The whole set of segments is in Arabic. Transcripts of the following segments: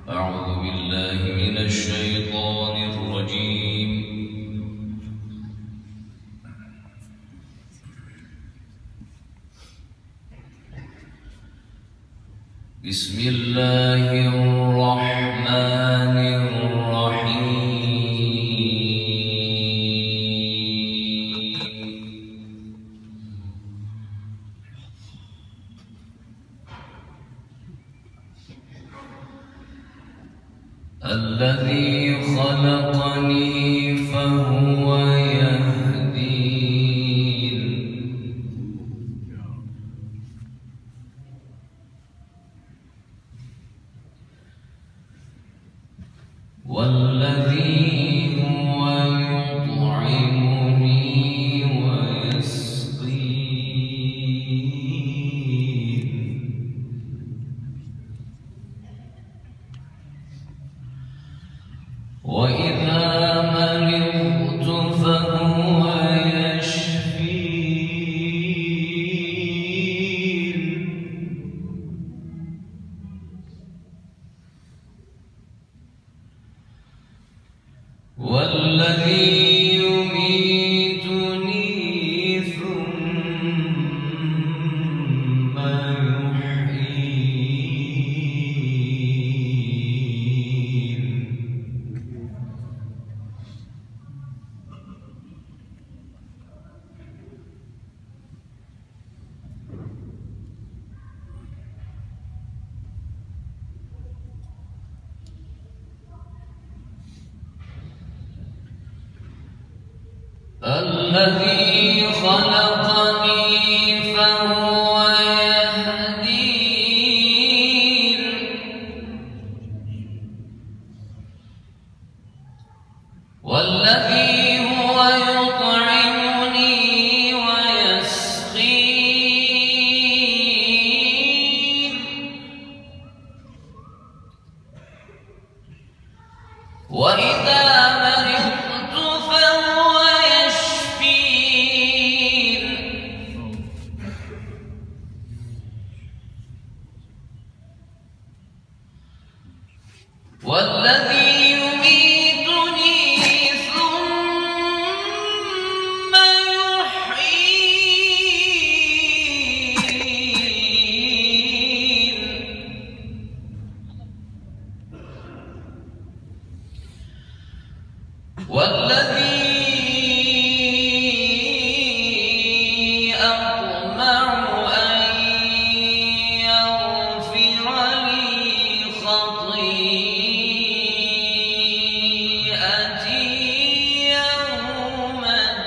أعوذ بالله من الشيطان الرجيم. بسم الله الرحمن الذي خلقني فهو يهدين والذي هو يطعمني ويسقين وإذا مرضت فهو يشفين والذي يميتني ثم يحيين الذي خلقني فهو يهدين والذي هو يطعمني ويسقين وإذا مرضت فهو يشفين والذي يميتني ثم يحيين والذي أطمع أن يغفر لي خطيئتي يوم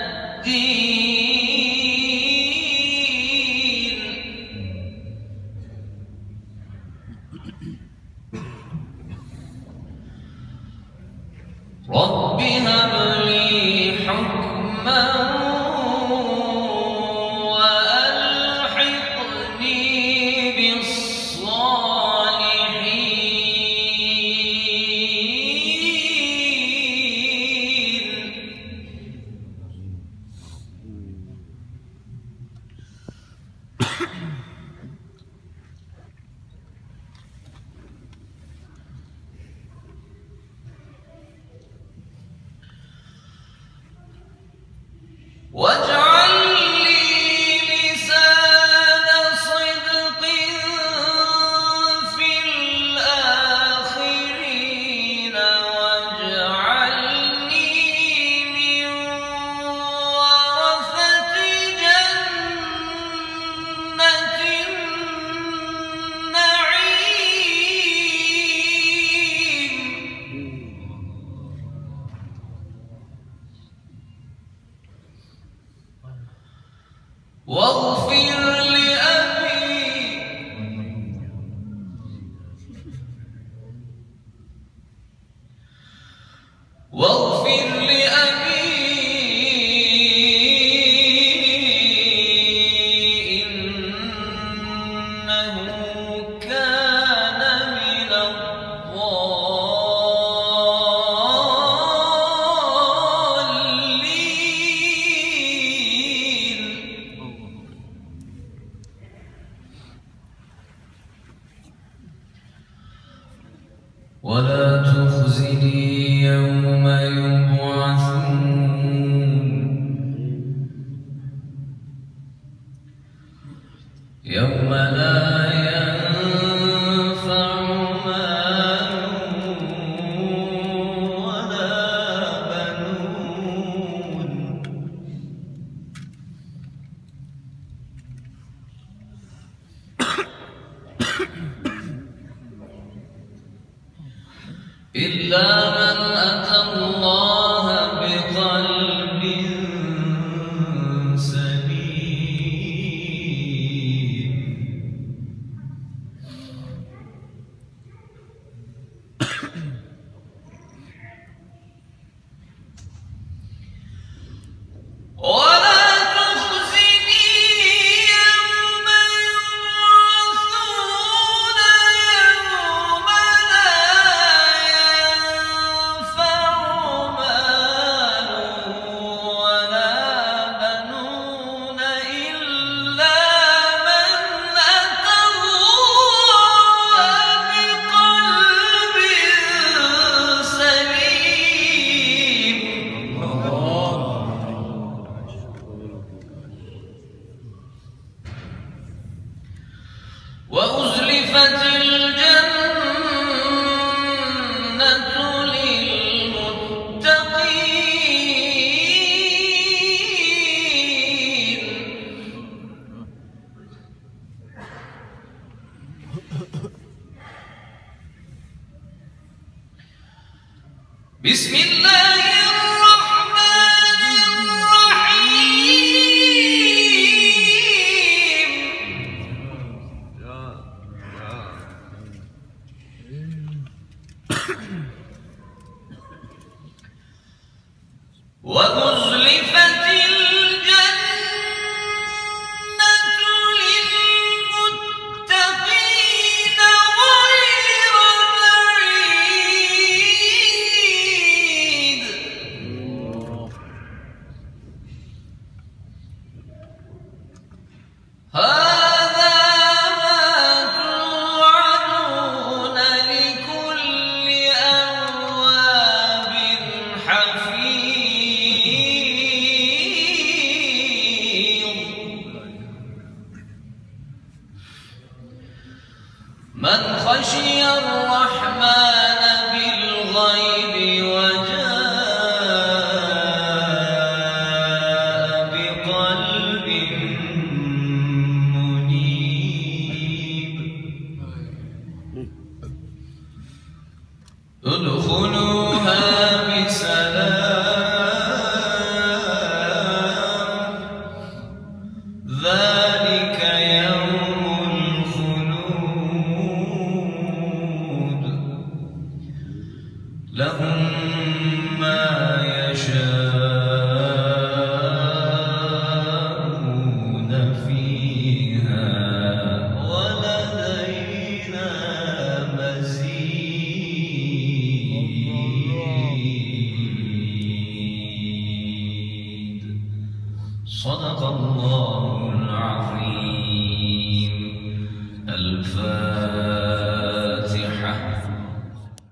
الدين رب هب لي حكما وألحقني بالصالحين واجعل لي لسان صدق في الآخرين واجعلني من ورثة جنة النعيم واغفر لأبي إنه كان من الضالين ولا تخزني يوم يبعثون يوم لا ينفع مال ولا بنون إلا من أتى الله بقلب سليم. ولا تخزني يوم يبعثون يوم لا ينفع مال ولا بنون إلا من أتى الله بقلب سليم. وأزلفت الجنة للمتقين. بسم الله الرحمن الرحيم. وأزلفت الجنة للمتقين غير بعيد. هذا ما توعدون لكل أواب حفيظ. من خشي الرحمن بالغيب وجاء بقلب منيب. ادخلوها بسلام ذلك يوم الخلود. لهم ما يشاءون فيها ولدينا مزيد. صدق الله العظيم. الفاتحة.